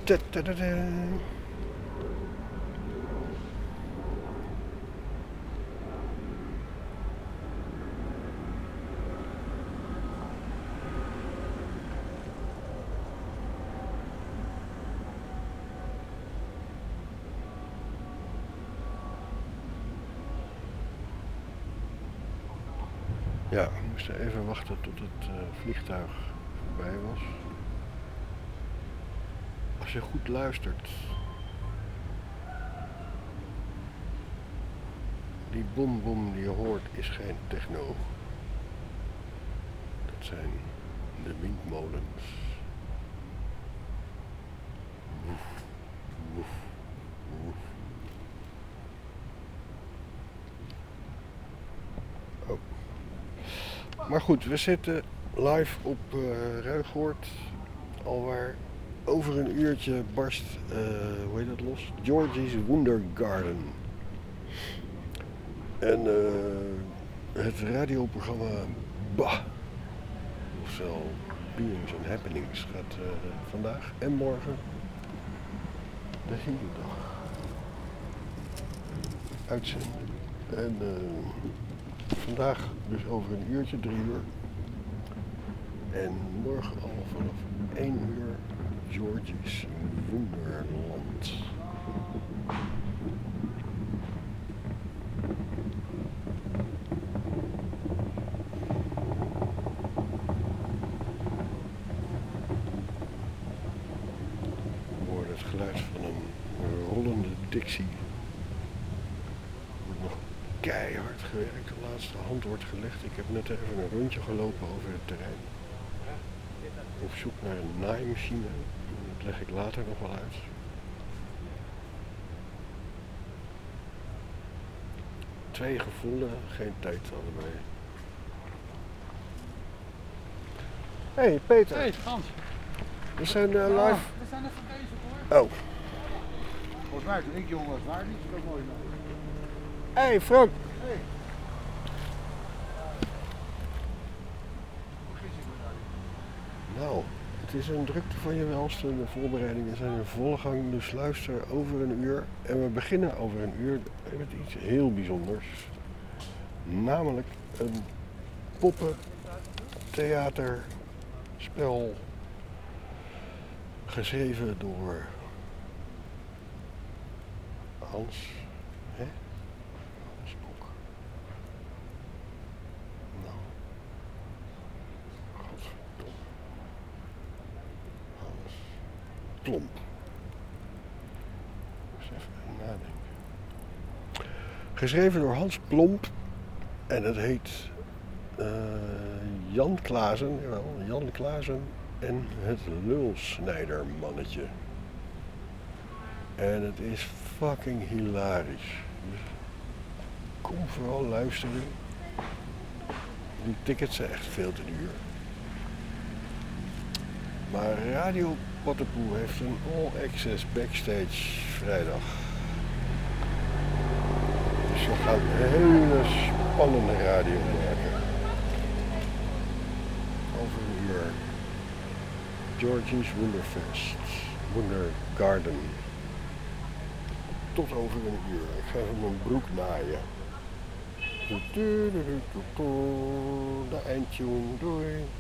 Ta-ta-da-da. Ja, we moesten even wachten tot het vliegtuig voorbij was. Als je goed luistert. Die bom die je hoort is geen techno. Dat zijn de windmolens. Woef, woef, woef. Oh. Maar goed, we zitten live op Ruigoord. Alwaar over een uurtje barst, hoe heet dat los? Georgie's Wonder Garden. En het radioprogramma Bah, ofwel Beings and Happenings, gaat vandaag en morgen de hele dag uitzenden. En vandaag dus over een uurtje, 3 uur. En morgen al vanaf 1 uur Georgie's Wonderland. We horen het geluid van een rollende Dixie. Er wordt nog keihard gewerkt. De laatste hand wordt gelegd. Ik heb net even een rondje gelopen over het terrein. Op zoek naar een naaimachine. Dat leg ik later nog wel uit. Twee gevonden, geen tijd allebei. Hey Peter. Hey Frans. We zijn live. We zijn even bezig hoor. Oh. Volgens mij toen ik jong was, waren niet zo mooi. Hey Frank. Hey. Hoe is het met Nou, het is een drukte van je welste. De voorbereidingen zijn in volle gang, dus luister over een uur. En we beginnen over een uur met iets heel bijzonders. Namelijk een poppentheaterspel geschreven door Hans Bok. Nou, godverdomme. Hans Klomp. Eens even nadenken. Geschreven door Hans Klomp en het heet Jan Klaassen, jawel, Jan Klaassen en het Lulsnijdermannetje. En het is fucking hilarisch. Dus kom vooral luisteren. Die tickets zijn echt veel te duur. Maar Radio Pottepoe heeft een all-access backstage vrijdag. Dus we gaan een hele spannende radio maken. Over een uur. Georgie's Wonderfest. Wonder Garden. Tot over een uur. Ik ga even mijn broek naaien. De eindtune. Doei.